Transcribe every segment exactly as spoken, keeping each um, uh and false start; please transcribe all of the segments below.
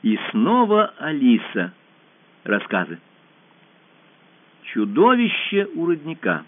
И снова Алиса. Рассказы. Чудовище у родника.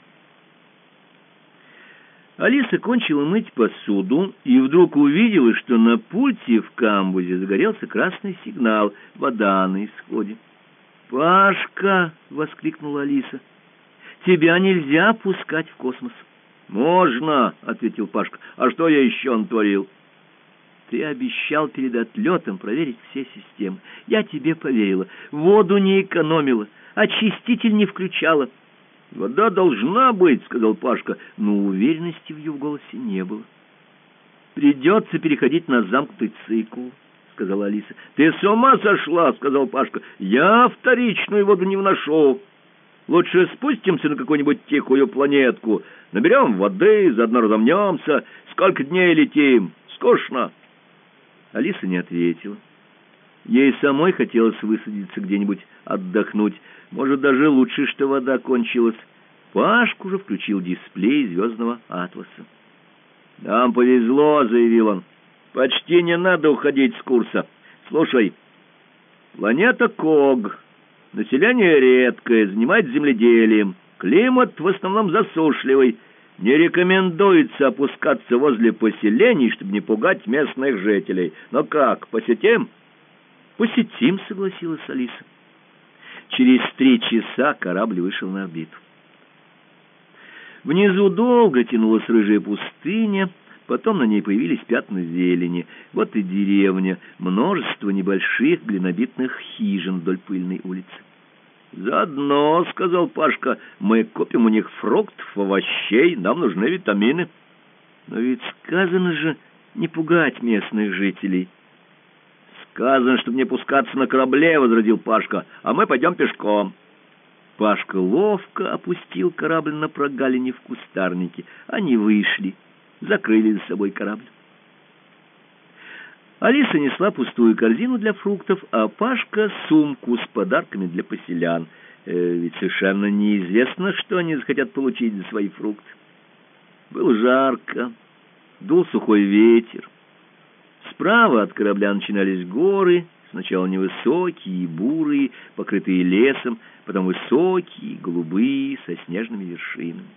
Алиса кончила мыть посуду и вдруг увидела, что на пульте в камбузе загорелся красный сигнал: вода на исходе. «Пашка!» — воскликнула Алиса. «Тебя нельзя пускать в космос». «Можно!» — ответил Пашка. «А что я еще натворил?» «Ты обещал перед отлетом проверить все системы. Я тебе поверила. Воду не экономила, очиститель не включала». «Вода должна быть», — сказал Пашка, но уверенности в его голосе не было. «Придется переходить на замкнутый цикл», — сказала Алиса. «Ты с ума сошла», — сказал Пашка. «Я вторичную воду не вношу. Лучше спустимся на какую-нибудь тихую планетку, наберем воды, заодно разомнемся. Сколько дней летим? Скучно». Алиса не ответила. Ей самой хотелось высадиться где-нибудь, отдохнуть. Может, даже лучше, что вода кончилась. Пашка уже включил дисплей звездного атласа. «Нам повезло», — заявил он. «Почти не надо уходить с курса. Слушай, планета Ког. Население редкое, занимается земледелием. Климат в основном засушливый. Не рекомендуется опускаться возле поселений, чтобы не пугать местных жителей. Но как, посетим?» «Посетим», — согласилась Алиса. Через три часа корабль вышел на орбиту. Внизу долго тянулась рыжая пустыня, потом на ней появились пятна зелени. Вот и деревня, множество небольших глинобитных хижин вдоль пыльной улицы. «Заодно, — сказал Пашка, — мы купим у них фруктов, овощей, нам нужны витамины». «Но ведь сказано же не пугать местных жителей». «Сказано, чтобы не пускаться на корабле, — возразил Пашка, — а мы пойдем пешком». Пашка ловко опустил корабль на прогалине в кустарнике. Они вышли, закрыли за собой корабль. Алиса несла пустую корзину для фруктов, а Пашка — сумку с подарками для поселян. Э, ведь совершенно неизвестно, что они захотят получить за свои фрукты. Было жарко, дул сухой ветер. Справа от корабля начинались горы, сначала невысокие и бурые, покрытые лесом, потом высокие, голубые, со снежными вершинами.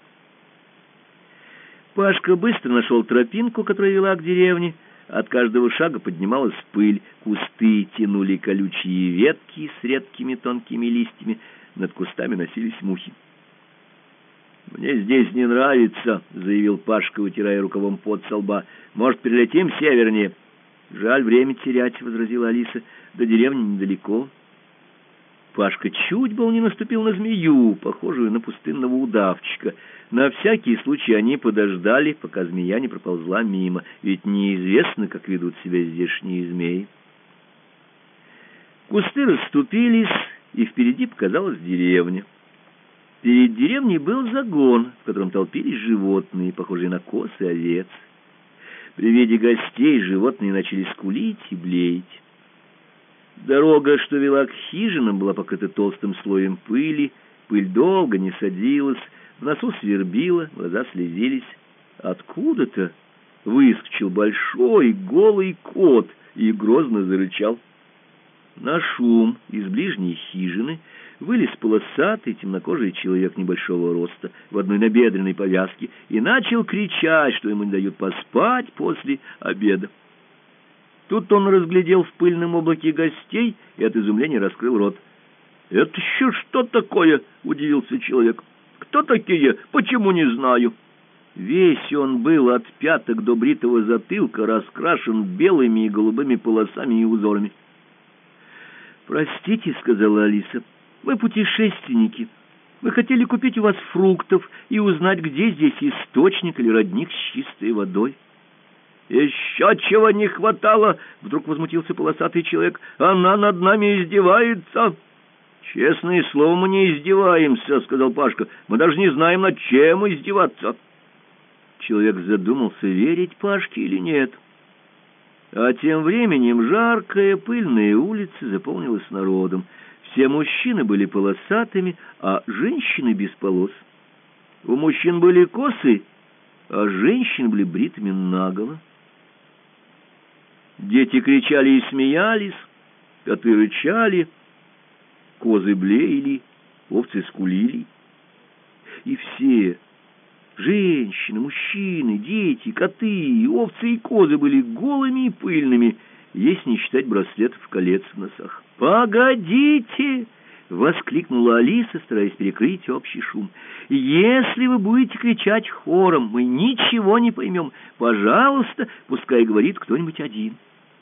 Пашка быстро нашел тропинку, которая вела к деревне. От каждого шага поднималась пыль, кусты тянули колючие ветки с редкими тонкими листьями, над кустами носились мухи. «Мне здесь не нравится», — заявил Пашка, вытирая рукавом пот со лба. «Может, перелетим севернее?» «Жаль время терять», — возразила Алиса. «До деревни недалеко». Пашка чуть был не наступил на змею, похожую на пустынного удавчика. На всякий случай они подождали, пока змея не проползла мимо, ведь неизвестно, как ведут себя здешние змеи. Кусты расступились, и впереди показалась деревня. Перед деревней был загон, в котором толпились животные, похожие на коз и овец. При виде гостей животные начали скулить и блеять. Дорога, что вела к хижинам, была покрыта толстым слоем пыли, пыль долго не садилась, в носу свербило, глаза слезились. Откуда-то выскочил большой голый кот и грозно зарычал. На шум из ближней хижины вылез полосатый темнокожий человек небольшого роста в одной набедренной повязке и начал кричать, что ему не дают поспать после обеда. Тут он разглядел в пыльном облаке гостей и от изумления раскрыл рот. «Это еще что такое?» — удивился человек. «Кто такие? Почему не знаю?» Весь он был от пяток до бритого затылка раскрашен белыми и голубыми полосами и узорами. «Простите, — сказала Алиса, — мы путешественники. Мы хотели купить у вас фруктов и узнать, где здесь источник или родник с чистой водой». «Еще чего не хватало!» — вдруг возмутился полосатый человек. «Она над нами издевается!» «Честное слово, мы не издеваемся, — сказал Пашка. — Мы даже не знаем, над чем издеваться». Человек задумался, верить Пашке или нет. А тем временем жаркая пыльная улица заполнилась народом. Все мужчины были полосатыми, а женщины без полос. У мужчин были косы, а женщины были бритыми наголо. Дети кричали и смеялись, Коты рычали, козы блеяли, овцы скулили. И все, женщины, мужчины, дети, коты, овцы и козы были голыми и пыльными, если не считать браслетов и колец в носах. «Погодите!» — воскликнула Алиса, стараясь перекрыть общий шум. «Если вы будете кричать хором, мы ничего не поймем. Пожалуйста, пускай говорит кто-нибудь один».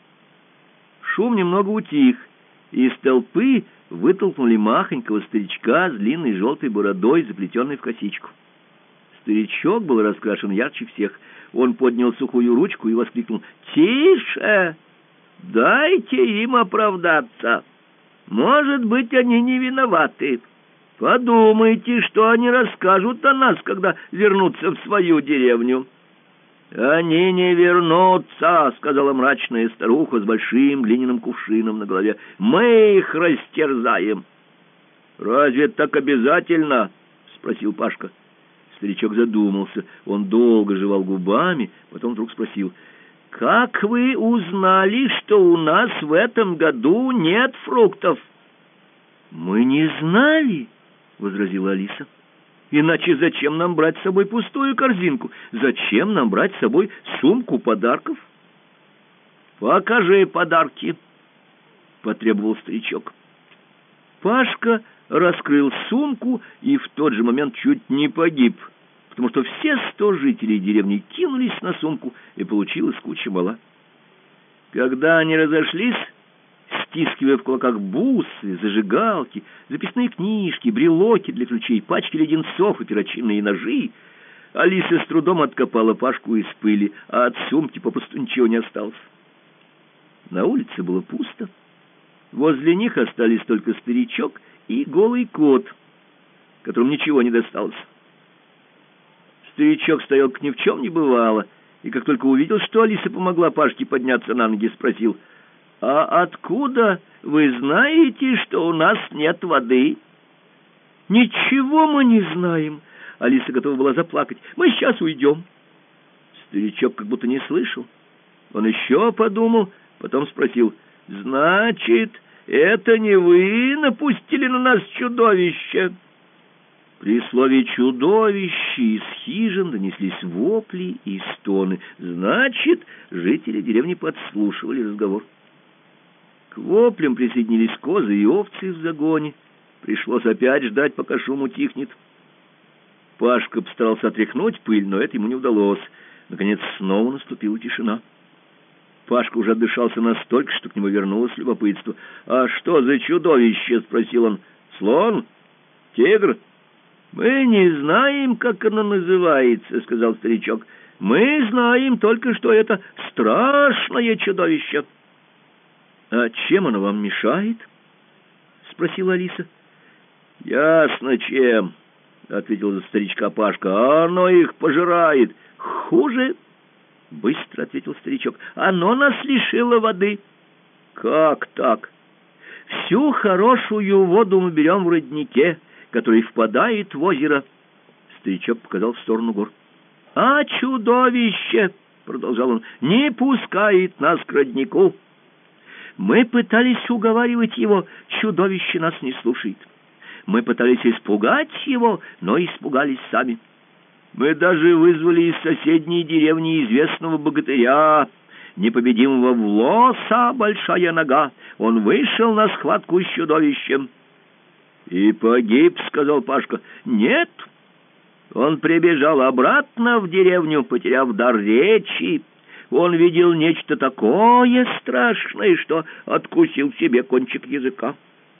Шум немного утих, и из толпы вытолкнули махонького старичка с длинной желтой бородой, заплетенной в косичку. Старичок был раскрашен ярче всех. Он поднял сухую ручку и воскликнул: «Тише! Дайте им оправдаться! Может быть, они не виноваты. Подумайте, что они расскажут о нас, когда вернутся в свою деревню». «Они не вернутся», — сказала мрачная старуха с большим глиняным кувшином на голове. «Мы их растерзаем». «Разве это так обязательно?» — спросил Пашка. Старичок задумался. Он долго жевал губами, потом вдруг спросил: «Как вы узнали, что у нас в этом году нет фруктов?» «Мы не знали», — возразила Алиса. «Иначе зачем нам брать с собой пустую корзинку? Зачем нам брать с собой сумку подарков?» «Покажи подарки», — потребовал старичок. Пашка раскрыл сумку и в тот же момент чуть не погиб, потому что все сто жителей деревни кинулись на сумку, и получилась куча мала. Когда они разошлись, стискивая в кулаках бусы, зажигалки, записные книжки, брелоки для ключей, пачки леденцов и перочинные ножи, Алиса с трудом откопала Пашку из пыли, а от сумки попросту ничего не осталось. На улице было пусто. Возле них остались только старичок и голый кот, которому ничего не досталось. Старичок стоял, как ни в чем не бывало, и как только увидел, что Алиса помогла Пашке подняться на ноги, спросил: «А откуда вы знаете, что у нас нет воды?» «Ничего мы не знаем», — Алиса готова была заплакать. «Мы сейчас уйдем». Старичок как будто не слышал. Он еще подумал, потом спросил: «Значит, это не вы напустили на нас чудовище?» При слове «чудовище» из хижин донеслись вопли и стоны. Значит, жители деревни подслушивали разговор. К воплям присоединились козы и овцы в загоне. Пришлось опять ждать, пока шум утихнет. Пашка постарался отряхнуть пыль, но это ему не удалось. Наконец снова наступила тишина. Пашка уже отдышался настолько, что к нему вернулось любопытство. «А что за чудовище?» — спросил он. «Слон? Тигр?» «Мы не знаем, как оно называется», — сказал старичок. «Мы знаем только, что это страшное чудовище». «А чем оно вам мешает?» — спросила Алиса. «Ясно чем», — ответил за старичка Пашка. «Оно их пожирает». «Хуже», — быстро ответил старичок. «Оно нас лишило воды». «Как так?» «Всю хорошую воду мы берем в роднике, который впадает в озеро». Старичок показал в сторону гор. «А чудовище, — продолжал он, — не пускает нас к роднику. Мы пытались уговаривать его, чудовище нас не слушает. Мы пытались испугать его, но испугались сами. Мы даже вызвали из соседней деревни известного богатыря, непобедимого Влоса большая нога. Он вышел на схватку с чудовищем». «И погиб», — сказал Пашка. «Нет, он прибежал обратно в деревню, потеряв дар речи. Он видел нечто такое страшное, что откусил себе кончик языка».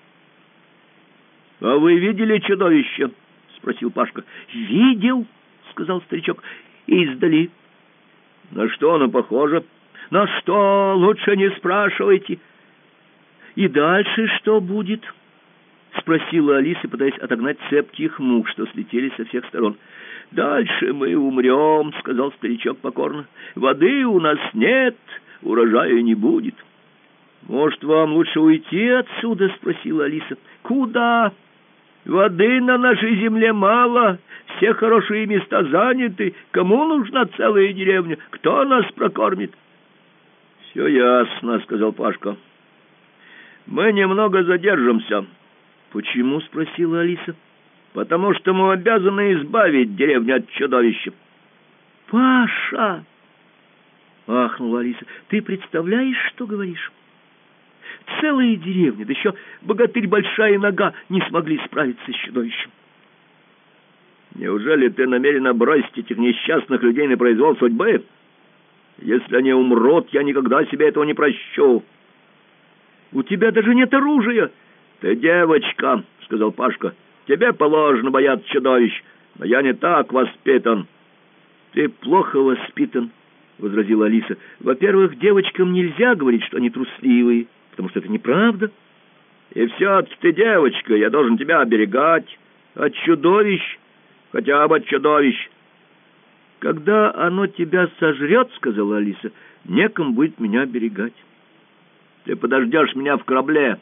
«А вы видели чудовище?» — спросил Пашка. «Видел», — сказал старичок, — «издали». «На что оно похоже?» «На что? Лучше не спрашивайте». «И дальше что будет?» — спросила Алиса, пытаясь отогнать цепких мух, что слетели со всех сторон. «Дальше мы умрем», — сказал старичок покорно. «Воды у нас нет, урожая не будет». «Может, вам лучше уйти отсюда?» — спросила Алиса. «Куда? Воды на нашей земле мало, все хорошие места заняты. Кому нужна целая деревня? Кто нас прокормит?» «Все ясно», — сказал Пашка. Мы немного задержимся. Почему? — спросила Алиса. Потому что мы обязаны избавить деревню от чудовища. Паша! — ахнула Алиса. Ты представляешь, что говоришь? Целая деревня, да еще богатырь Большая Нога не смогли справиться с чудовищем. Неужели ты намерена бросить этих несчастных людей на произвол судьбы? Если они умрут, я никогда себе этого не прощу. У тебя даже нет оружия. Ты девочка, — сказал Пашка. Тебе положено бояться чудовищ, но я не так воспитан. Ты плохо воспитан, — возразила Алиса. Во-первых, девочкам нельзя говорить, что они трусливые, потому что это неправда. И все-таки ты девочка, я должен тебя оберегать от чудовищ, хотя бы от чудовищ. Когда оно тебя сожрет, — сказала Алиса, — некому будет меня оберегать. Ты подождешь меня в корабле,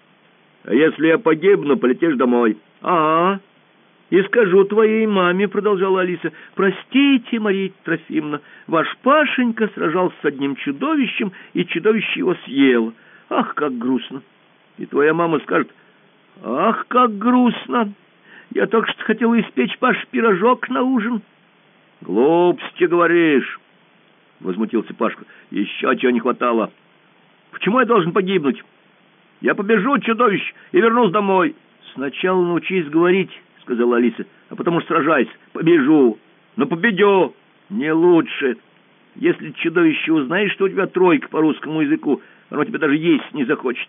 а если я погибну, полетишь домой. А, и скажу твоей маме, — продолжала Алиса. Простите, Мария Трофимовна, ваш Пашенька сражался с одним чудовищем, и чудовище его съело. Ах, как грустно. И твоя мама скажет: ах, как грустно. Я только что хотела испечь Паш пирожок на ужин. Глупости говоришь, — возмутился Пашка. Еще чего не хватало. Почему я должен погибнуть? Я побежу от чудовищ и вернусь домой. Сначала научись говорить, — сказала Алиса, — а потом уж сражайся. Побежу, но победю. Не лучше. Если чудовище узнает, что у тебя тройка по русскому языку, оно тебя даже есть не захочет.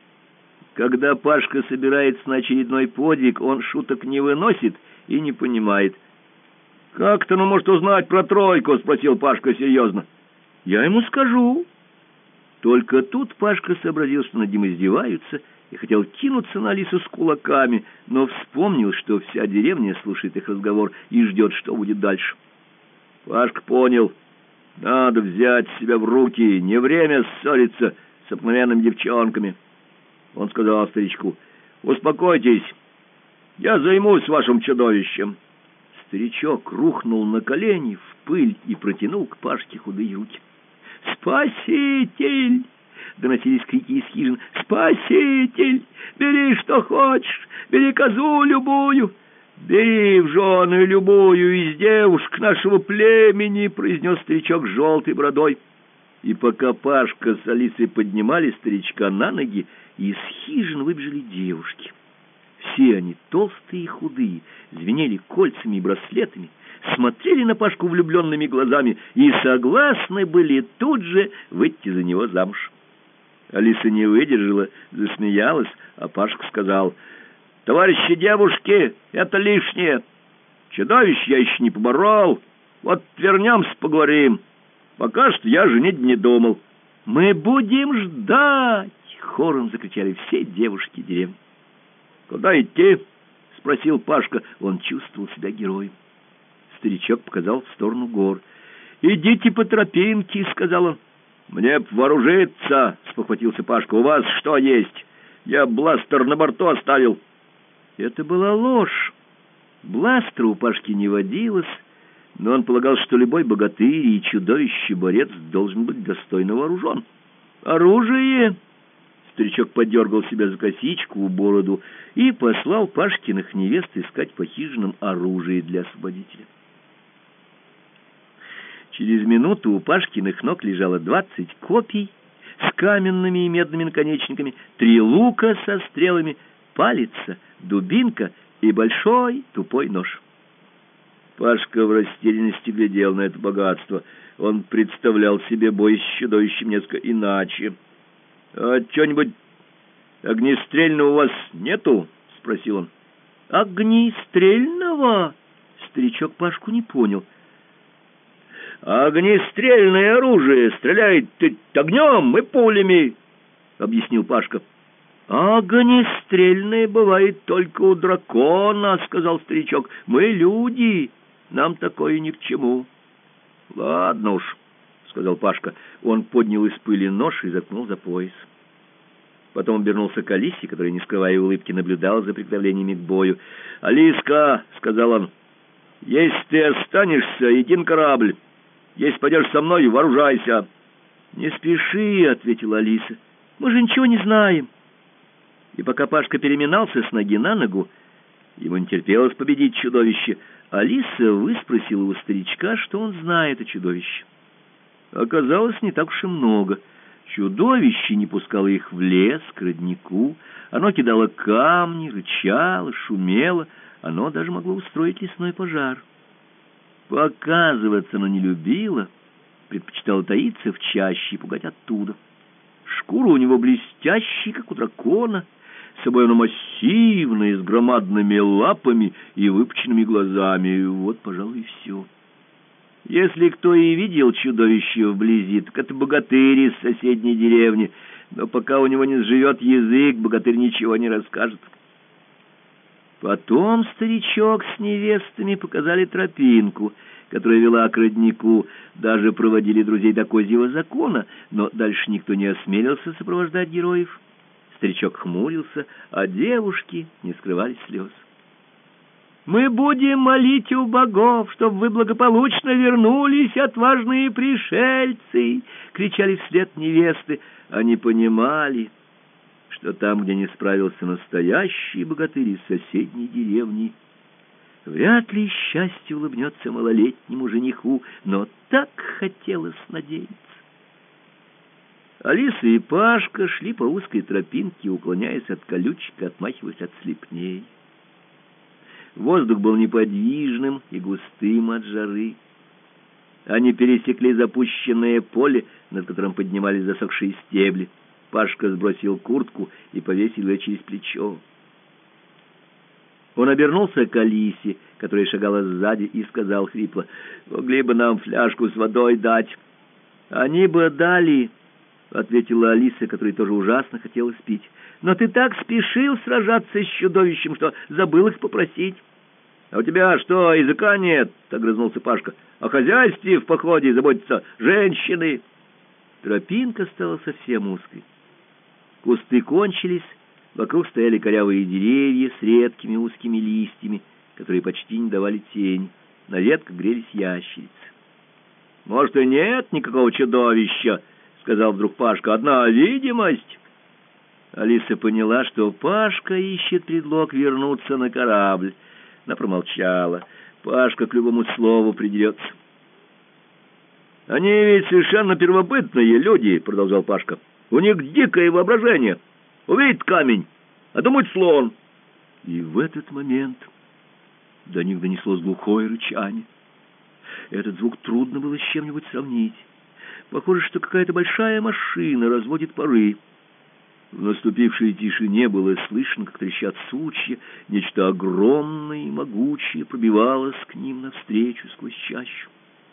Когда Пашка собирается на очередной подвиг, он шуток не выносит и не понимает. «Как-то оно может узнать про тройку?» — спросил Пашка серьезно. «Я ему скажу». Только тут Пашка сообразил, что над ним издеваются, и хотел кинуться на Алису с кулаками, но вспомнил, что вся деревня слушает их разговор и ждет, что будет дальше. Пашка понял: надо взять себя в руки, не время ссориться с обыкновенными девчонками. Он сказал старичку: «Успокойтесь, я займусь вашим чудовищем». Старичок рухнул на колени в пыль и протянул к Пашке худые руки. «Спаситель!» — доносились крики из хижин. «Спаситель! Бери, что хочешь! Бери козу любую! Бери в жены любую из девушек нашего племени!» — произнес старичок с желтой бородой. И пока Пашка с Алисой поднимали старичка на ноги, из хижин выбежали девушки. Все они, толстые и худые, звенели кольцами и браслетами, смотрели на Пашку влюбленными глазами и согласны были тут же выйти за него замуж. Алиса не выдержала, засмеялась, а Пашка сказал: «Товарищи девушки, это лишнее. Чудовищ я еще не поборол. Вот вернемся, поговорим. Пока что я женить не думал». «Мы будем ждать!» — хором закричали все девушки деревни. «Куда идти?» — спросил Пашка. Он чувствовал себя героем. Старичок показал в сторону гор. «Идите по тропинке», — сказал он. «Мне б вооружиться», — спохватился Пашка. «У вас что есть? Я бластер на борту оставил». Это была ложь. Бластера у Пашки не водилось, но он полагал, что любой богатырь и чудовище-борец должен быть достойно вооружен. «Оружие!» Старичок подергал себя за косичку, в бороду, и послал Пашкиных невест искать по хижинам оружие для освободителя. Через минуту у Пашкиных ног лежало двадцать копий с каменными и медными наконечниками, три лука со стрелами, палица, дубинка и большой тупой нож. Пашка в растерянности глядел на это богатство. Он представлял себе бой с чудовищем несколько иначе. «А что-нибудь огнестрельного у вас нету?» — спросил он. «Огнестрельного?» — старичок Пашку не понял. «Огнестрельное оружие стреляет огнем и пулями», — объяснил Пашка. «Огнестрельное бывает только у дракона», — сказал старичок. «Мы люди, нам такое ни к чему». «Ладно уж», — сказал Пашка. Он поднял из пыли нож и заткнул за пояс. Потом обернулся к Алисе, которая, не скрывая улыбки, наблюдала за приготовлениями к бою. «Алиска», — сказал он, — «если ты останешься, иди на корабль. Если пойдешь со мной, вооружайся». «Не спеши», — ответила Алиса. «Мы же ничего не знаем. И пока Пашка переминался с ноги на ногу, ему не терпелось победить чудовище, Алиса выспросила у старичка, что он знает о чудовище. Оказалось, не так уж и много. Чудовище не пускало их в лес, к роднику. Оно кидало камни, рычало, шумело. Оно даже могло устроить лесной пожар. Показываться оно не любило, предпочитало таиться в чаще и пугать оттуда. Шкура у него блестящая, как у дракона. С собой оно массивное, с громадными лапами и выпученными глазами. Вот, пожалуй, и все. Если кто и видел чудовище вблизи, так это богатырь из соседней деревни. Но пока у него не сживет язык, богатырь ничего не расскажет. Потом старичок с невестами показали тропинку, которая вела к роднику, даже проводили друзей до козьего закона, но дальше никто не осмелился сопровождать героев. Старичок хмурился, а девушки не скрывали слез. «Мы будем молить у богов, чтобы вы благополучно вернулись, отважные пришельцы!» — кричали вслед невесты. Они понимали, что там, где не справился настоящий богатырь из соседней деревни, вряд ли счастье улыбнется малолетнему жениху, но так хотелось надеяться. Алиса и Пашка шли по узкой тропинке, уклоняясь от колючек и отмахиваясь от слепней. Воздух был неподвижным и густым от жары. Они пересекли запущенное поле, над которым поднимались засохшие стебли. Пашка сбросил куртку и повесил ее через плечо. Он обернулся к Алисе, которая шагала сзади, и сказал хрипло: «Могли бы нам фляжку с водой дать». «Они бы дали», — ответила Алиса, которой тоже ужасно хотелось пить. «Но ты так спешил сражаться с чудовищем, что забыл их попросить». «А у тебя что, языка нет?» — огрызнулся Пашка. «О хозяйстве в походе заботятся женщины». Тропинка стала совсем узкой. Кусты кончились, вокруг стояли корявые деревья с редкими узкими листьями, которые почти не давали тень. На ветках грелись ящерицы. «Может, и нет никакого чудовища?» — сказал вдруг Пашка. «Одна видимость». Алиса поняла, что Пашка ищет предлог вернуться на корабль. Она промолчала. Пашка к любому слову придерется. «Они ведь совершенно первобытные люди», — продолжал Пашка. «У них дикое воображение. Увидит камень, а думает слон». И в этот момент до них донеслось глухое рычание. Этот звук трудно было с чем-нибудь сравнить. Похоже, что какая-то большая машина разводит пары. В наступившей тишине было слышно, как трещат сучья. Нечто огромное и могучее пробивалось к ним навстречу сквозь чащу.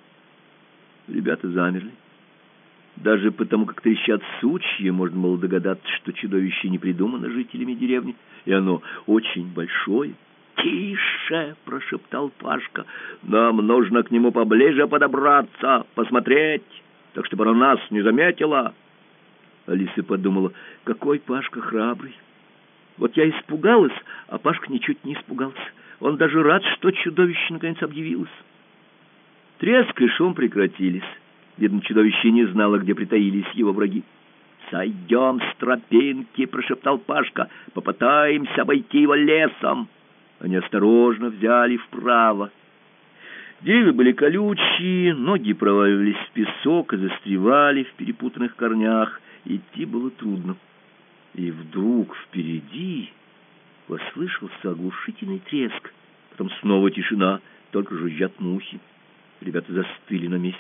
Ребята замерли. Даже потому, как трещат сучья, можно было догадаться, что чудовище не придумано жителями деревни, и оно очень большое. «Тише!» — прошептал Пашка. «Нам нужно к нему поближе подобраться, посмотреть, так чтобы она нас не заметила». Алиса подумала: какой Пашка храбрый. Вот я испугалась, а Пашка ничуть не испугался. Он даже рад, что чудовище наконец объявилось. Треск и шум прекратились. Видно, чудовище не знало, где притаились его враги. «Сойдем с тропинки!» — прошептал Пашка. «Попытаемся обойти его лесом». Они осторожно взяли вправо. Деревья были колючие, ноги проваливались в песок и застревали в перепутанных корнях. Идти было трудно. И вдруг впереди послышался оглушительный треск. Потом снова тишина, только жужжат мухи. Ребята застыли на месте.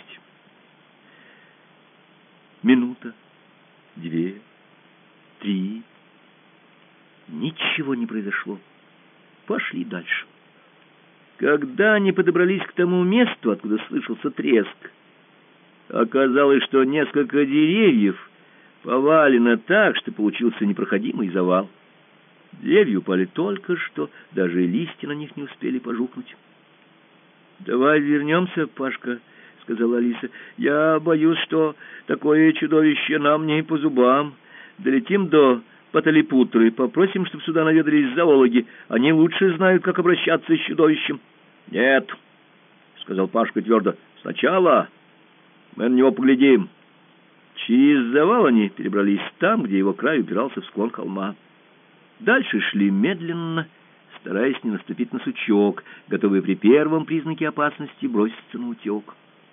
Минута, две, три. Ничего не произошло. Пошли дальше. Когда они подобрались к тому месту, откуда слышался треск, оказалось, что несколько деревьев повалено так, что получился непроходимый завал. Деревья упали только что, даже листья на них не успели пожухнуть. «Давай вернемся, Пашка», — сказала Алиса. «Я боюсь, что такое чудовище нам не по зубам. Долетим до Паталипутры, попросим, чтобы сюда наведались зоологи. Они лучше знают, как обращаться с чудовищем». «Нет», — сказал Пашка твердо, — «сначала мы на него поглядим». Через завал они перебрались там, где его край упирался в склон холма. Дальше шли медленно, стараясь не наступить на сучок, готовые при первом признаке опасности броситься на утек.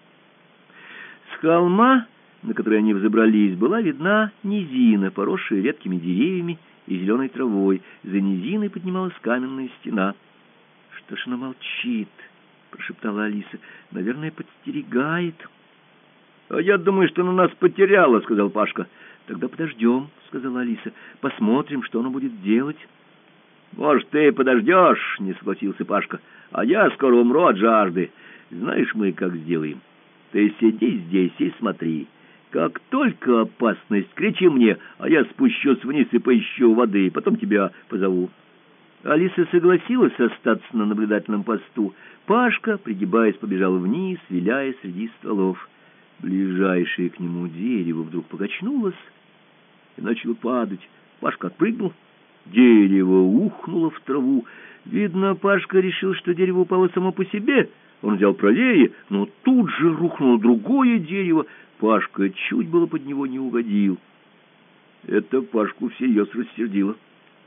С холма, на который они взобрались, была видна низина, поросшая редкими деревьями и зеленой травой. За низиной поднималась каменная стена. — Что ж она молчит? — прошептала Алиса. — Наверное, подстерегает. — А я думаю, что она нас потеряла, — сказал Пашка. — Тогда подождем, — сказала Алиса. — Посмотрим, что она будет делать. — Может, ты подождешь, — не согласился Пашка. — А я скоро умру от жажды. Знаешь, мы как сделаем? Ты сиди здесь и смотри. Как только опасность, кричи мне, а я спущусь вниз и поищу воды, потом тебя позову. Алиса согласилась остаться на наблюдательном посту. Пашка, пригибаясь, побежал вниз, виляя среди стволов. Ближайшее к нему дерево вдруг покачнулось и начало падать. Пашка отпрыгнул, дерево ухнуло в траву. Видно, Пашка решил, что дерево упало само по себе. Он взял правее, но тут же рухнуло другое дерево. Пашка чуть было под него не угодил. Это Пашку всерьез рассердило.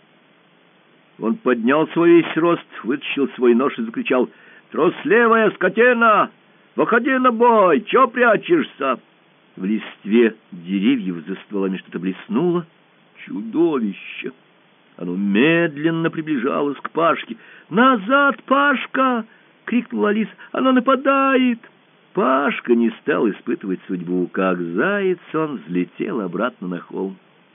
Он поднял свой весь рост, вытащил свой нож и закричал: «Трусливая скотина! Выходи на бой! Чё прячешься?» В листве деревьев за стволами что-то блеснуло. Чудовище! Оно медленно приближалось к Пашке. «Назад, Пашка!» — крикнула Алиса. «Оно нападает!» Пашка не стал испытывать судьбу. Как заяц он взлетел обратно на холм.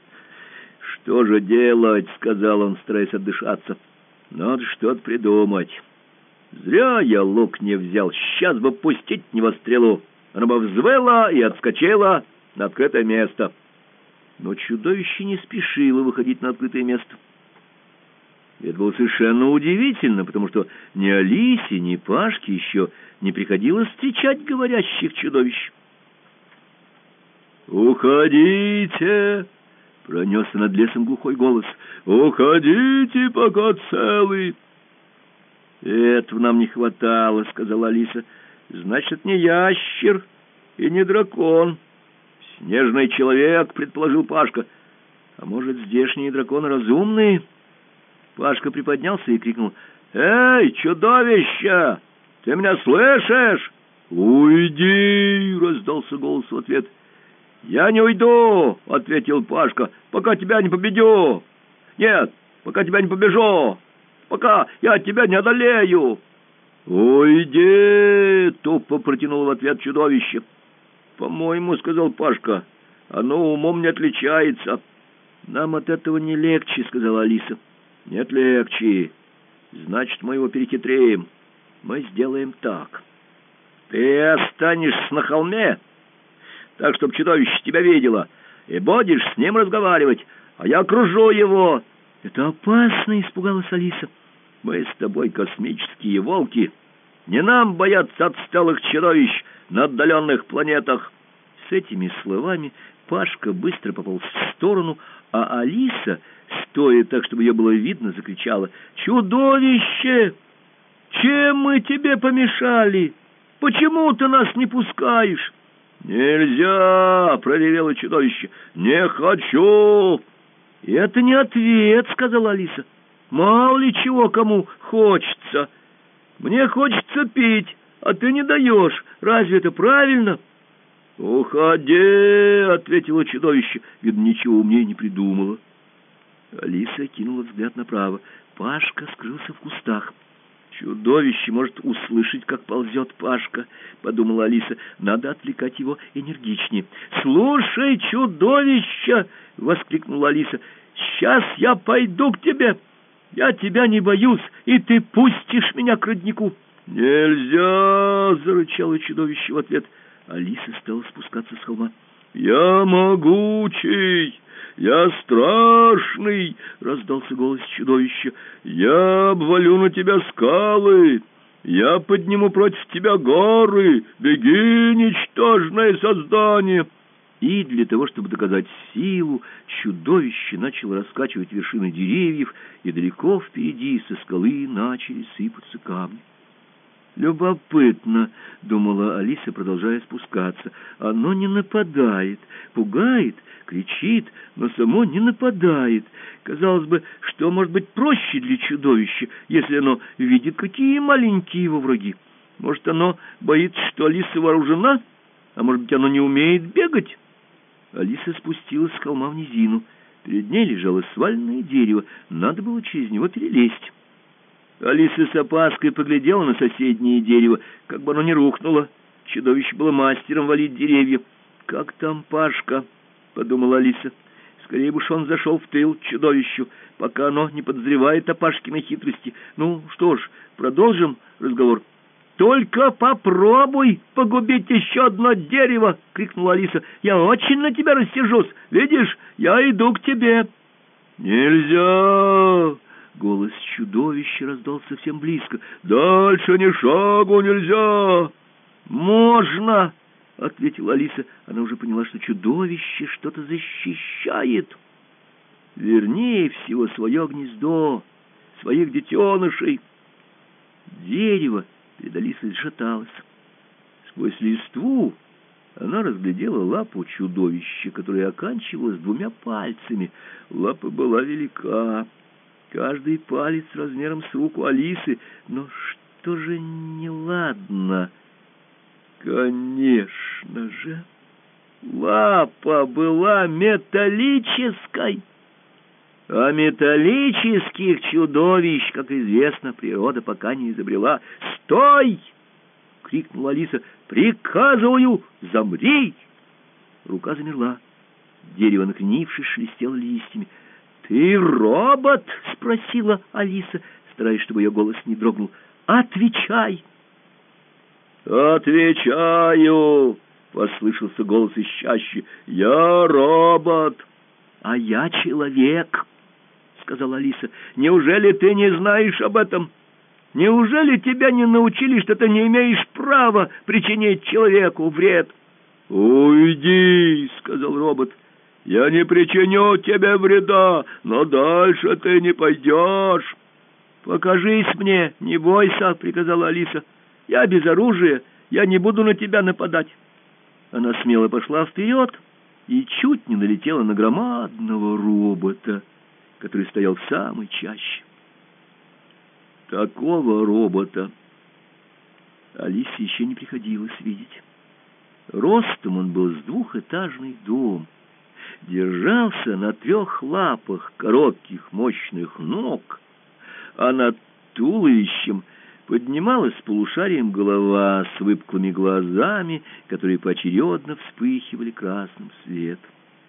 «Что же делать?» — сказал он, стараясь отдышаться. «Надо что-то придумать. Зря я лук не взял. Сейчас бы пустить в него стрелу. Она бы взвыла и отскочила на открытое место». Но чудовище не спешило выходить на открытое место. Это было совершенно удивительно, потому что ни Алисе, ни Пашке еще не приходилось встречать говорящих чудовищ. «Уходите!» — пронесся над лесом глухой голос. «Уходите, пока целы!» «Этого нам не хватало», — сказала Алиса. «Значит, не ящер и не дракон. Снежный человек», — предположил Пашка. «А может, здешние драконы разумные?» Пашка приподнялся и крикнул: «Эй, чудовище! Ты меня слышишь?» «Уйди!» — раздался голос в ответ. «Я не уйду!» — ответил Пашка. «Пока тебя не победю! Нет, пока тебя не побежу! Пока я тебя не одолею!» «Уйди!» — тупо протянул в ответ чудовище. «По-моему, — сказал Пашка, — оно умом не отличается». «Нам от этого не легче, — сказала Алиса». «Нет легче. Значит, мы его перехитрим. Мы сделаем так. Ты останешься на холме, так, чтобы чудовище тебя видело, и будешь с ним разговаривать, а я окружу его». «Это опасно, — испугалась Алиса. Мы с тобой космические волки. Не нам бояться отсталых чудовищ на отдаленных планетах». С этими словами Пашка быстро пополз в сторону, а Алиса, стоя так, чтобы ее было видно, закричала: «Чудовище! Чем мы тебе помешали? Почему ты нас не пускаешь?» «Нельзя!» — проревело чудовище. «Не хочу!» «Это не ответ, — сказала Алиса. Мало ли чего кому хочется. Мне хочется пить, а ты не даешь. Разве это правильно?» «Уходи!» — ответило чудовище. Видно, ничего умнее не придумала. Алиса кинула взгляд направо. Пашка скрылся в кустах. «Чудовище может услышать, как ползет Пашка», — подумала Алиса. «Надо отвлекать его энергичнее». «Слушай, чудовище!» — воскликнула Алиса. «Сейчас я пойду к тебе. Я тебя не боюсь, и ты пустишь меня к роднику». «Нельзя!» — зарычало чудовище в ответ. Алиса стала спускаться с холма. «Я могучий! Я страшный!» — раздался голос чудовища. «Я обвалю на тебя скалы! Я подниму против тебя горы! Беги, ничтожное создание!» И для того, чтобы доказать силу, чудовище начало раскачивать вершины деревьев, и далеко впереди со скалы начали сыпаться камни. «Любопытно, — думала Алиса, продолжая спускаться, — оно не нападает, пугает, кричит, но само не нападает. Казалось бы, что может быть проще для чудовища, если оно видит, какие маленькие его враги? Может, оно боится, что Алиса вооружена, а может быть, оно не умеет бегать? Алиса спустилась с холма в низину. Перед ней лежало сваленное дерево, надо было через него перелезть. Алиса с опаской поглядела на соседнее дерево, как бы оно ни рухнуло. Чудовище было мастером валить деревья. «Как там Пашка?» — подумала Алиса. «Скорее бы уж он зашел в тыл чудовищу, пока оно не подозревает о Пашкиной хитрости. Ну что ж, продолжим разговор». «Только попробуй погубить еще одно дерево!» — крикнула Алиса. «Я очень на тебя рассержусь. Видишь, я иду к тебе». «Нельзя!» — голос чудовища раздался совсем близко. «Дальше ни шагу нельзя!» «Можно!» — ответила Алиса. Она уже поняла, что чудовище что-то защищает. Вернее всего, свое гнездо, своих детенышей. Дерево перед Алисой сшаталось. Сквозь листву она разглядела лапу чудовища, которая оканчивалась двумя пальцами. Лапа была велика, каждый палец размером с руку Алисы. Но что же неладно? Конечно же, лапа была металлической. А металлических чудовищ, как известно, природа пока не изобрела. «Стой!» — крикнула Алиса. «Приказываю, замри!» Рука замерла. Дерево, накренившись, шелестело листьями. «Ты робот?» — спросила Алиса, стараясь, чтобы ее голос не дрогнул. «Отвечай!» «Отвечаю!» — послышался голос из чащи. «Я робот!» «А я человек!» — сказала Алиса. «Неужели ты не знаешь об этом? Неужели тебя не научили, что ты не имеешь права причинить человеку вред?» «Уйди!» — сказал робот. «Я не причиню тебе вреда, но дальше ты не пойдешь». «Покажись мне, не бойся!» — приказала Алиса. «Я без оружия, я не буду на тебя нападать». Она смело пошла вперед и чуть не налетела на громадного робота, который стоял в самой чаще. Такого робота Алисе еще не приходилось видеть. Ростом он был с двухэтажный дом, держался на трех лапах коротких мощных ног, а над туловищем поднималась полушарием голова с выпуклыми глазами, которые поочередно вспыхивали красным светом.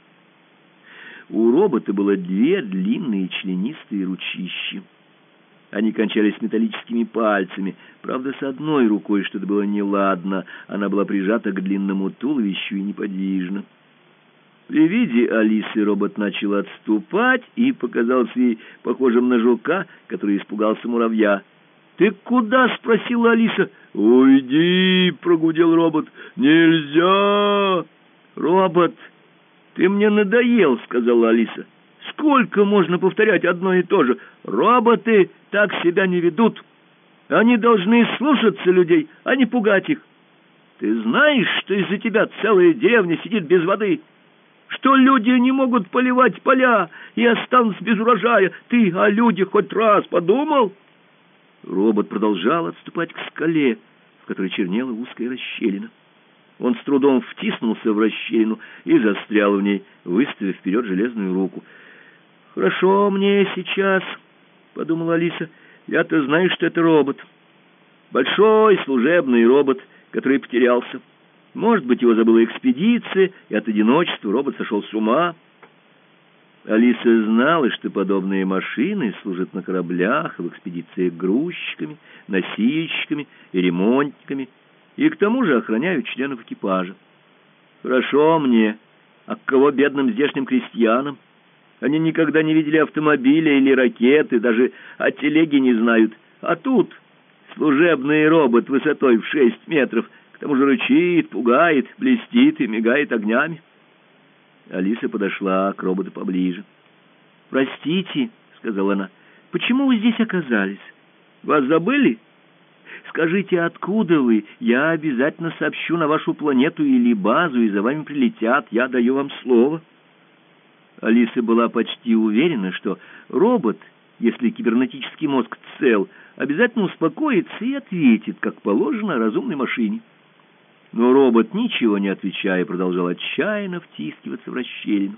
У робота было две длинные членистые ручища. Они кончались металлическими пальцами. Правда, с одной рукой что-то было неладно. Она была прижата к длинному туловищу и неподвижна. При виде Алисы робот начал отступать и показался ей похожим на жука, который испугался муравья. «Ты куда?» — спросила Алиса. «Уйди!» — прогудел робот. «Нельзя!» «Робот, ты мне надоел!» — сказала Алиса. «Сколько можно повторять одно и то же? Роботы так себя не ведут. Они должны слушаться людей, а не пугать их. Ты знаешь, что из-за тебя целая деревня сидит без воды? Что люди не могут поливать поля и останутся без урожая? Ты о людях хоть раз подумал?» Робот продолжал отступать к скале, в которой чернела узкая расщелина. Он с трудом втиснулся в расщелину и застрял в ней, выставив вперед железную руку. «Хорошо мне сейчас», — подумала Алиса. «Я-то знаю, что это робот. Большой служебный робот, который потерялся. Может быть, его забыла экспедиция, и от одиночества робот сошел с ума». Алиса знала, что подобные машины служат на кораблях и в экспедициях грузчиками, носильщиками и ремонтниками, и к тому же охраняют членов экипажа. «Хорошо мне, а кого бедным здешним крестьянам? Они никогда не видели автомобиля или ракеты, даже о телеге не знают. А тут служебный робот высотой в шесть метров, к тому же рычит, пугает, блестит и мигает огнями». Алиса подошла к роботу поближе. «Простите», — сказала она, — «почему вы здесь оказались? Вас забыли? Скажите, откуда вы? Я обязательно сообщу на вашу планету или базу, и за вами прилетят. Я даю вам слово». Алиса была почти уверена, что робот, если кибернетический мозг цел, обязательно успокоится и ответит, как положено, разумной машине. Но робот, ничего не отвечая, продолжал отчаянно втискиваться в расщелину.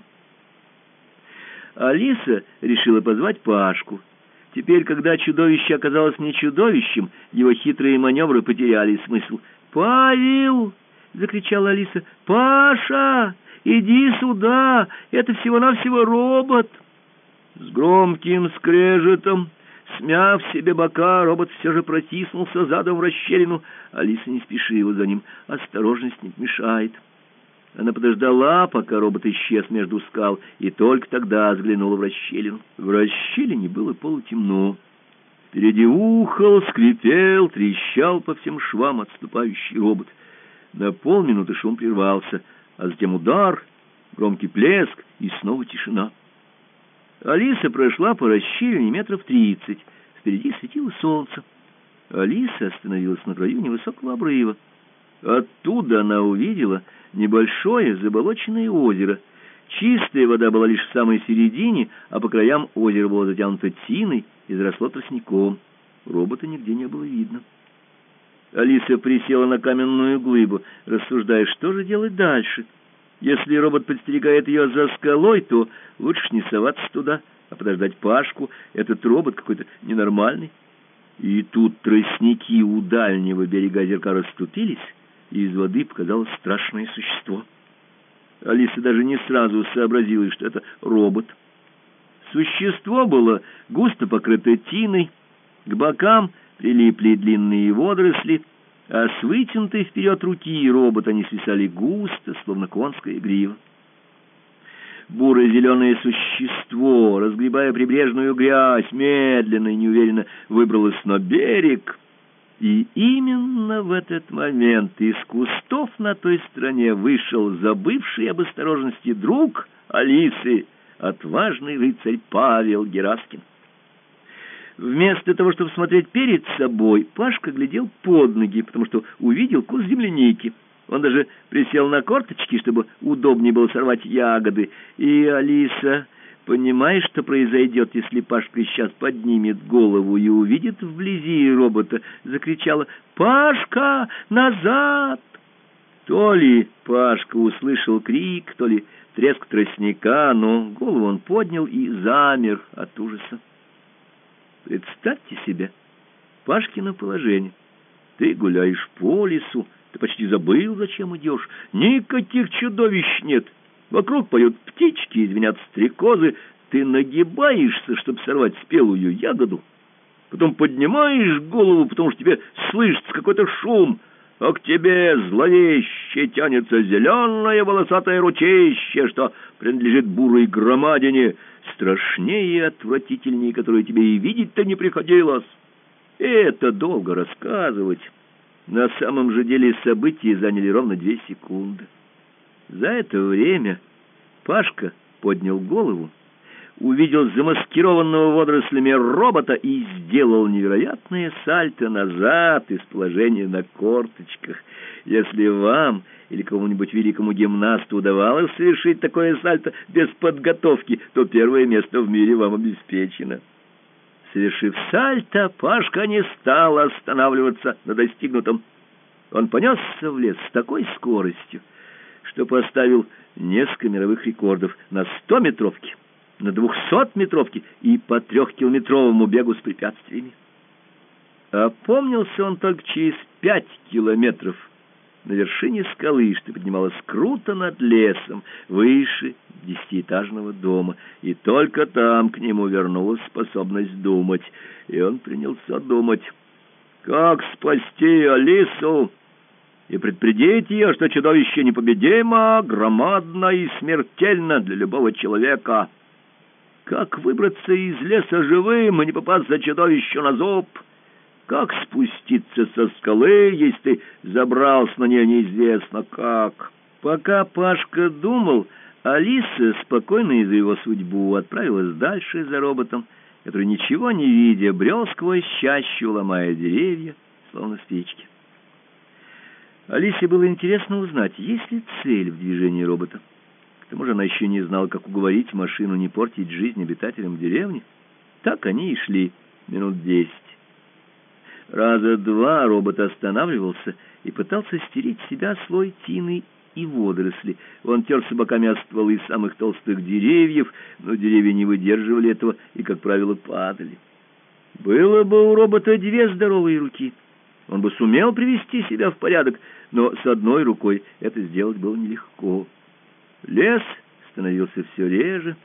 Алиса решила позвать Пашку. Теперь, когда чудовище оказалось не чудовищем, его хитрые маневры потеряли смысл. «Павел!» — закричала Алиса. «Паша! Иди сюда! Это всего-навсего робот!» С громким скрежетом, смяв себе бока, робот все же протиснулся задом в расщелину. Алиса не спешила за ним. Осторожность не мешает. Она подождала, пока робот исчез между скал, и только тогда взглянула в расщелину. В расщелине было полутемно. Впереди ухал, скрипел, трещал по всем швам отступающий робот. На полминуты шум прервался, а затем удар, громкий плеск и снова тишина. Алиса прошла по расщелине метров тридцать. Впереди светило солнце. Алиса остановилась на краю невысокого обрыва. Оттуда она увидела небольшое заболоченное озеро. Чистая вода была лишь в самой середине, а по краям озеро было затянуто тиной и заросло тростником. Робота нигде не было видно. Алиса присела на каменную глыбу, рассуждая, что же делать дальше. Если робот подстерегает ее за скалой, то лучше не соваться туда, а подождать Пашку. Этот робот какой-то ненормальный. И тут тростники у дальнего берега озерка расступились, и из воды показалось страшное существо. Алиса даже не сразу сообразила, что это робот. Существо было густо покрыто тиной, к бокам прилипли длинные водоросли, а с вытянутой вперед руки робота они свисали густо, словно конская грива. Буро-зеленое существо, разгребая прибрежную грязь, медленно и неуверенно выбралось на берег. И именно в этот момент из кустов на той стороне вышел забывший об осторожности друг Алисы, отважный рыцарь Павел Гераскин. Вместо того, чтобы смотреть перед собой, Пашка глядел под ноги, потому что увидел куст земляники. Он даже присел на корточки, чтобы удобнее было сорвать ягоды. И Алиса, понимая, что произойдет, если Пашка сейчас поднимет голову и увидит вблизи робота, закричала: «Пашка, назад!» То ли Пашка услышал крик, то ли треск тростника, но голову он поднял и замер от ужаса. Представьте себе Пашкино положение. Ты гуляешь по лесу, ты почти забыл, зачем идешь. Никаких чудовищ нет. Вокруг поют птички и звенят стрекозы. Ты нагибаешься, чтобы сорвать спелую ягоду. Потом поднимаешь голову, потому что тебе слышится какой-то шум, а к тебе зловеще тянется зеленое волосатое ручище, что принадлежит бурой громадине, страшнее и отвратительнее, которую тебе и видеть-то не приходилось. И это долго рассказывать. На самом же деле события заняли ровно две секунды. За это время Пашка поднял голову, увидел замаскированного водорослями робота и сделал невероятное сальто назад из положения на корточках. Если вам или кому-нибудь великому гимнасту удавалось совершить такое сальто без подготовки, то первое место в мире вам обеспечено. Совершив сальто, Пашка не стал останавливаться на достигнутом. Он понесся в лес с такой скоростью, что поставил несколько мировых рекордов на стометровке, на двухсотметровке и по трехкилометровому бегу с препятствиями. Опомнился он только через пять километров на вершине скалы, что поднималась круто над лесом, выше десятиэтажного дома, и только там к нему вернулась способность думать, и он принялся думать, как спасти Алису и предупредить ее, что чудовище непобедимо, громадно и смертельно для любого человека. Как выбраться из леса живым и не попасться чудовищу на зуб? Как спуститься со скалы, если ты забрался на нее неизвестно как? Пока Пашка думал, Алиса, спокойная за его судьбу, отправилась дальше за роботом, который, ничего не видя, брел сквозь чащу, ломая деревья, словно спички. Алисе было интересно узнать, есть ли цель в движении робота. К тому же она еще не знала, как уговорить машину не портить жизнь обитателям деревни. Так они и шли минут десять. Раза два робот останавливался и пытался стереть с себя слой тины и водоросли. Он терся боками о стволы самых толстых деревьев, но деревья не выдерживали этого и, как правило, падали. Было бы у робота две здоровые руки, он бы сумел привести себя в порядок, но с одной рукой это сделать было нелегко. Лес становился все реже.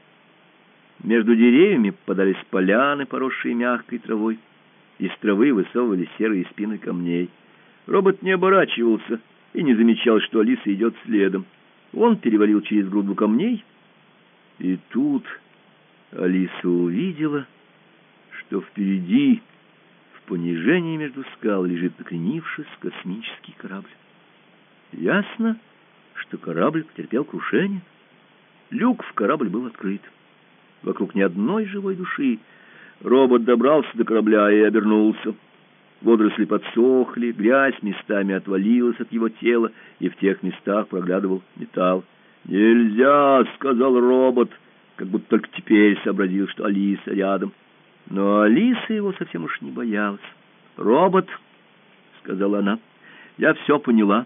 Между деревьями попадались поляны, поросшие мягкой травой. Из травы высовывались серые спины камней. Робот не оборачивался и не замечал, что Алиса идет следом. Он перевалил через груду камней, и тут Алиса увидела, что впереди, в понижении между скал, лежит, накренившись, космический корабль. Ясно, что корабль потерпел крушение. Люк в корабль был открыт. Вокруг ни одной живой души. Робот добрался до корабля и обернулся. Водоросли подсохли, грязь местами отвалилась от его тела, и в тех местах проглядывал металл. «Нельзя!» — сказал робот, как будто только теперь сообразил, что Алиса рядом. Но Алиса его совсем уж не боялась. «Робот!» — сказала она. «Я все поняла.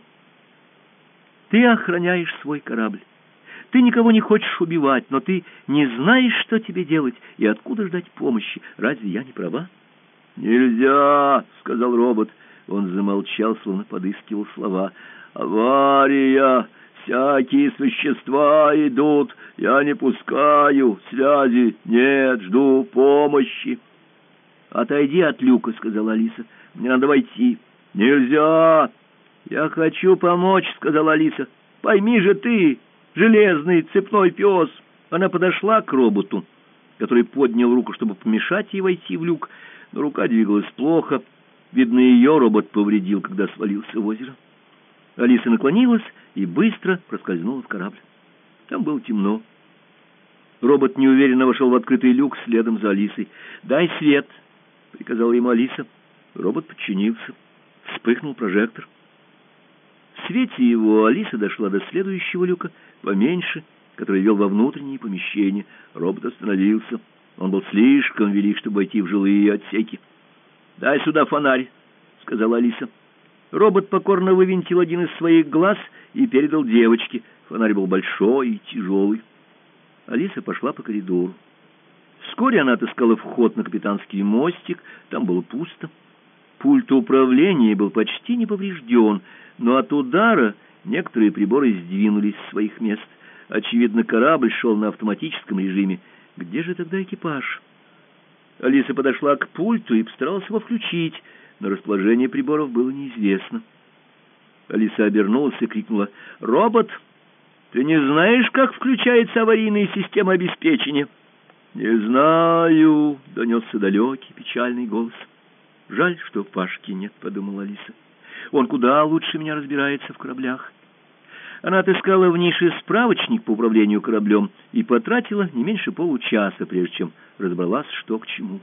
Ты охраняешь свой корабль. Ты никого не хочешь убивать, но ты не знаешь, что тебе делать и откуда ждать помощи. Разве я не права?» «Нельзя!» — сказал робот. Он замолчал, словно подыскивал слова. «Авария! Всякие существа идут! Я не пускаю! Связи нет! Жду помощи!» «Отойди от люка!» — сказала Алиса. «Мне надо войти!» «Нельзя!» «Я хочу помочь!» — сказала Алиса. «Пойми же ты, железный цепной пес!» Она подошла к роботу, который поднял руку, чтобы помешать ей войти в люк, но рука двигалась плохо. Видно, ее робот повредил, когда свалился в озеро. Алиса наклонилась и быстро проскользнула в корабль. Там было темно. Робот неуверенно вошел в открытый люк следом за Алисой. «Дай свет!» — приказала ему Алиса. Робот подчинился. Вспыхнул прожектор. В свете его Алиса дошла до следующего люка, поменьше, который вел во внутренние помещения. Робот остановился. Он был слишком велик, чтобы войти в жилые отсеки. «Дай сюда фонарь», — сказала Алиса. Робот покорно вывинтил один из своих глаз и передал девочке. Фонарь был большой и тяжелый. Алиса пошла по коридору. Вскоре она отыскала вход на капитанский мостик. Там было пусто. Пульт управления был почти не поврежден, но от удара некоторые приборы сдвинулись с своих мест. Очевидно, корабль шел на автоматическом режиме. Где же тогда экипаж? Алиса подошла к пульту и постаралась его включить, но расположение приборов было неизвестно. Алиса обернулась и крикнула: «Робот, ты не знаешь, как включается аварийная система обеспечения?» «Не знаю», — донесся далекий печальный голос. «Жаль, что Пашки нет», — подумала Алиса. «Он куда лучше меня разбирается в кораблях». Она отыскала в нише справочник по управлению кораблем и потратила не меньше получаса, прежде чем разобралась, что к чему.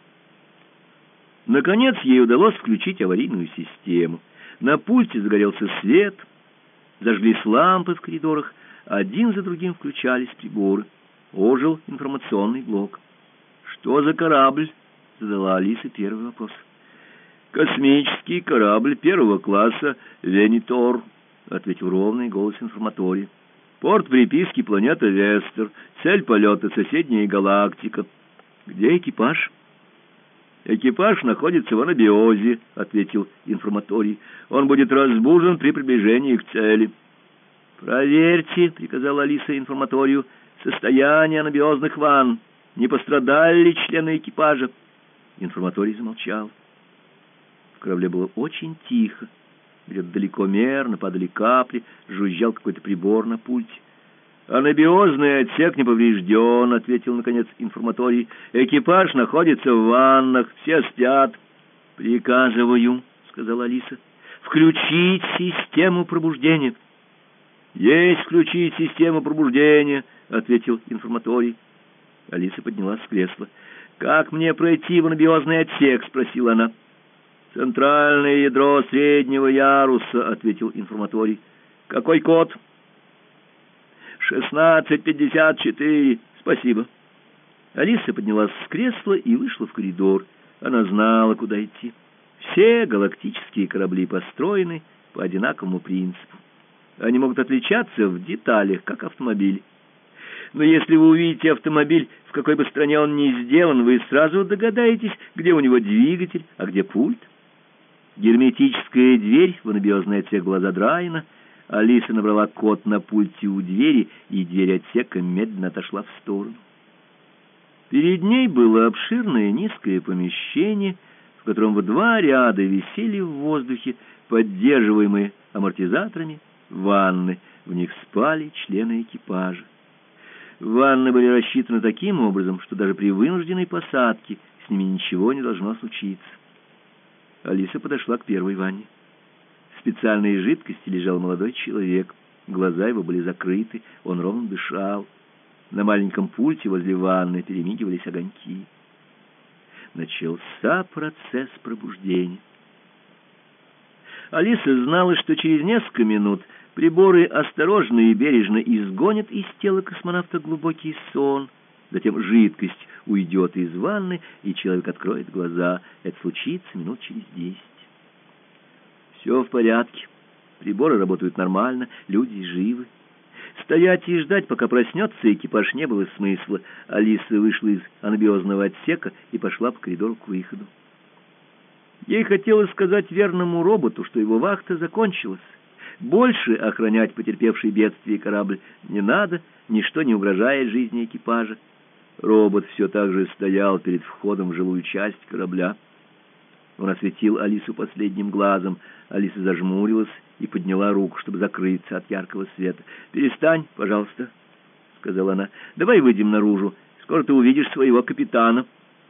Наконец ей удалось включить аварийную систему. На пульте загорелся свет, зажглись лампы в коридорах, один за другим включались приборы. Ожил информационный блок. «Что за корабль?» — задала Алиса первый вопрос. «Космический корабль первого класса «Венитор», — ответил ровный голос информатории. «Порт приписки планета Вестер. Цель полета — соседняя галактика». «Где экипаж?» «Экипаж находится в анабиозе», — ответил информаторий. «Он будет разбужен при приближении к цели». «Проверьте», — приказала Алиса информаторию, — «состояние анабиозных ванн. Не пострадали ли члены экипажа?» Информаторий замолчал. В корабле было очень тихо. Где-то далеко мерно падали капли, жужжал какой-то прибор на пульте. «Анабиозный отсек не поврежден», — ответил, наконец, информаторий. «Экипаж находится в ваннах, все спят». «Приказываю», — сказала Алиса, — «включить систему пробуждения». «Есть включить систему пробуждения», — ответил информаторий. Алиса поднялась с кресла. «Как мне пройти в анабиозный отсек?» — спросила она. «Центральное ядро среднего яруса», — ответил информаторий. «Какой код?» «Шестнадцать пятьдесят четыре. Спасибо». Алиса поднялась с кресла и вышла в коридор. Она знала, куда идти. Все галактические корабли построены по одинаковому принципу. Они могут отличаться в деталях, как автомобили. Но если вы увидите автомобиль, в какой бы стране он ни сделан, вы сразу догадаетесь, где у него двигатель, а где пульт. Герметическая дверь в анабиозный отсек была задраена. Алиса набрала код на пульте у двери, и дверь отсека медленно отошла в сторону. Перед ней было обширное низкое помещение, в котором в два ряда висели в воздухе, поддерживаемые амортизаторами, ванны. В них спали члены экипажа. Ванны были рассчитаны таким образом, что даже при вынужденной посадке с ними ничего не должно случиться. Алиса подошла к первой ванне. В специальной жидкости лежал молодой человек. Глаза его были закрыты, он ровно дышал. На маленьком пульте возле ванны перемигивались огоньки. Начался процесс пробуждения. Алиса знала, что через несколько минут приборы осторожно и бережно изгонят из тела космонавта глубокий сон. Затем жидкость уйдет из ванны, и человек откроет глаза. Это случится минут через десять. Все в порядке. Приборы работают нормально, люди живы. Стоять и ждать, пока проснется экипаж, не было смысла. Алиса вышла из анабиозного отсека и пошла по коридору к выходу. Ей хотелось сказать верному роботу, что его вахта закончилась. Больше охранять потерпевший бедствие корабль не надо, ничто не угрожает жизни экипажа. Робот все так же стоял перед входом в жилую часть корабля. Он осветил Алису последним глазом. Алиса зажмурилась и подняла руку, чтобы закрыться от яркого света. «Перестань, пожалуйста», — сказала она. «Давай выйдем наружу. Скоро ты увидишь своего капитана».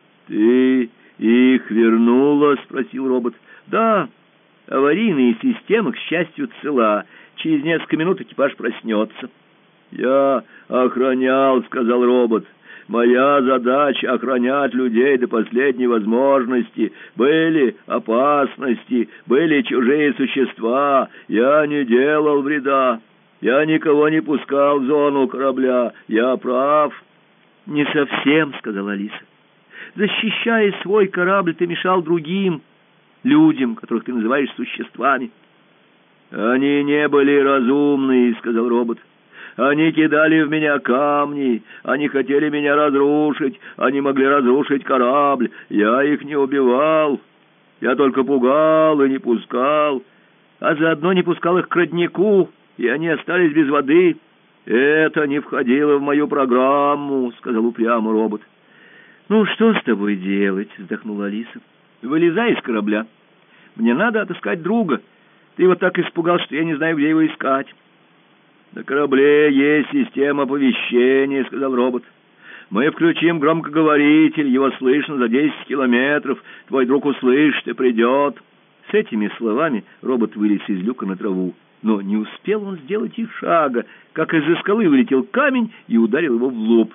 «Ты их вернула?» — спросил робот. «Да, аварийные системы, к счастью, цела. Через несколько минут экипаж проснется». «Я охранял», — сказал робот. «Моя задача — охранять людей до последней возможности. Были опасности, были чужие существа. Я не делал вреда. Я никого не пускал в зону корабля. Я прав». «Не совсем», — сказала Алиса. «Защищая свой корабль, ты мешал другим людям, которых ты называешь существами». «Они не были разумные», — сказал робот. «Они кидали в меня камни, они хотели меня разрушить, они могли разрушить корабль. Я их не убивал, я только пугал и не пускал, а заодно не пускал их к роднику, и они остались без воды. Это не входило в мою программу», — сказал упрямо робот. «Ну, что с тобой делать?» — вздохнула Алиса. «Вылезай из корабля. Мне надо отыскать друга. Ты его так испугал, что я не знаю, где его искать». «На корабле есть система оповещения», — сказал робот. «Мы включим громкоговоритель, его слышно за десять километров. Твой друг услышит и придет». С этими словами робот вылез из люка на траву. Но не успел он сделать и шага, как из-за скалы вылетел камень и ударил его в лоб.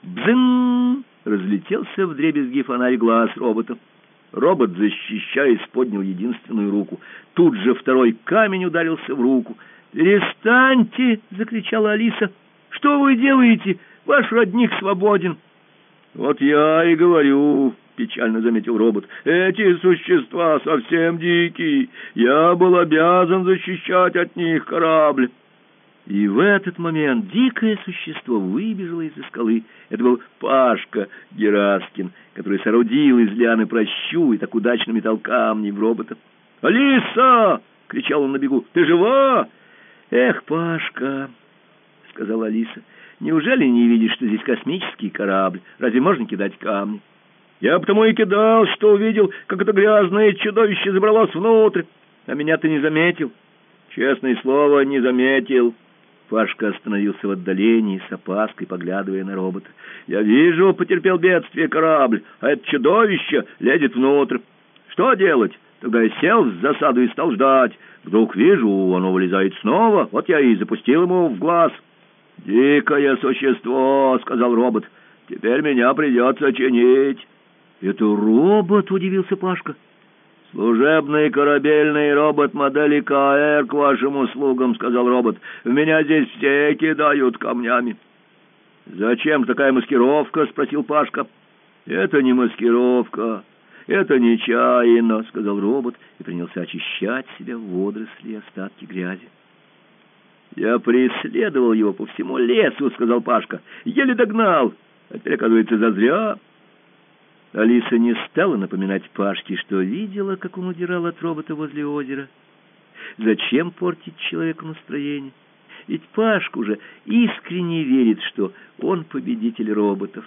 «Бзынь!» — разлетелся вдребезги фонарь глаз робота. Робот, защищаясь, поднял единственную руку. Тут же второй камень ударился в руку. «Перестаньте!» — закричала Алиса. «Что вы делаете? Ваш родник свободен». «Вот я и говорю», — печально заметил робот. «Эти существа совсем дикие. Я был обязан защищать от них корабль». И в этот момент дикое существо выбежало из-за скалы. Это был Пашка Гераскин, который соорудил из лианы прощу и так удачно метал камни в робота. «Алиса!» — кричал он на бегу. «Ты жива?» «Эх, Пашка», — сказала Алиса, — «неужели не видишь, что здесь космический корабль? Разве можно кидать камни?» «Я потому и кидал, что увидел, как это грязное чудовище забралось внутрь. А меня ты не заметил?» «Честное слово, не заметил». Пашка остановился в отдалении, с опаской поглядывая на робота. «Я вижу, потерпел бедствие корабль, а это чудовище лезет внутрь. Что делать?» Тогда я сел в засаду и стал ждать. Вдруг вижу, оно вылезает снова. Вот я и запустил ему в глаз. «Дикое существо», — сказал робот. «Теперь меня придется чинить». «Это робот?» — удивился Пашка. «Служебный корабельный робот модели КАЭР к вашим услугам», — сказал робот. «В меня здесь все кидают камнями». «Зачем такая маскировка?» — спросил Пашка. «Это не маскировка, это нечаянно», — сказал робот и принялся очищать себя водоросли и остатки грязи. «Я преследовал его по всему лесу», — сказал Пашка. «Еле догнал, а теперь, оказывается, зазря». Алиса не стала напоминать Пашке, что видела, как он удирал от робота возле озера. Зачем портить человеку настроение? Ведь Пашка уже искренне верит, что он победитель роботов.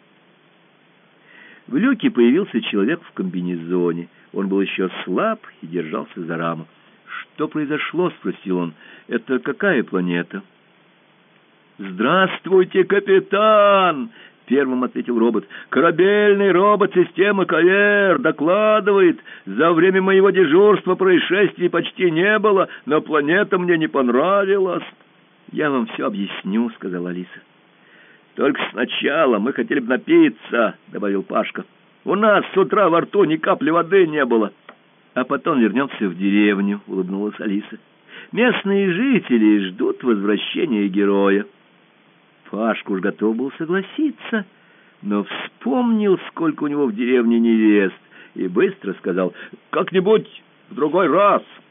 В люке появился человек в комбинезоне. Он был еще слаб и держался за раму. «Что произошло?» — спросил он. «Это какая планета?» «Здравствуйте, капитан!» — первым ответил робот. «Корабельный робот системы КАЭР докладывает. За время моего дежурства происшествий почти не было, но планета мне не понравилась». «Я вам все объясню», — сказала Алиса. «Только сначала мы хотели бы напиться», — добавил Пашка. «У нас с утра во рту ни капли воды не было». «А потом вернемся в деревню», — улыбнулась Алиса. «Местные жители ждут возвращения героя». Пашка уж готов был согласиться, но вспомнил, сколько у него в деревне невест, и быстро сказал: «Как-нибудь в другой раз».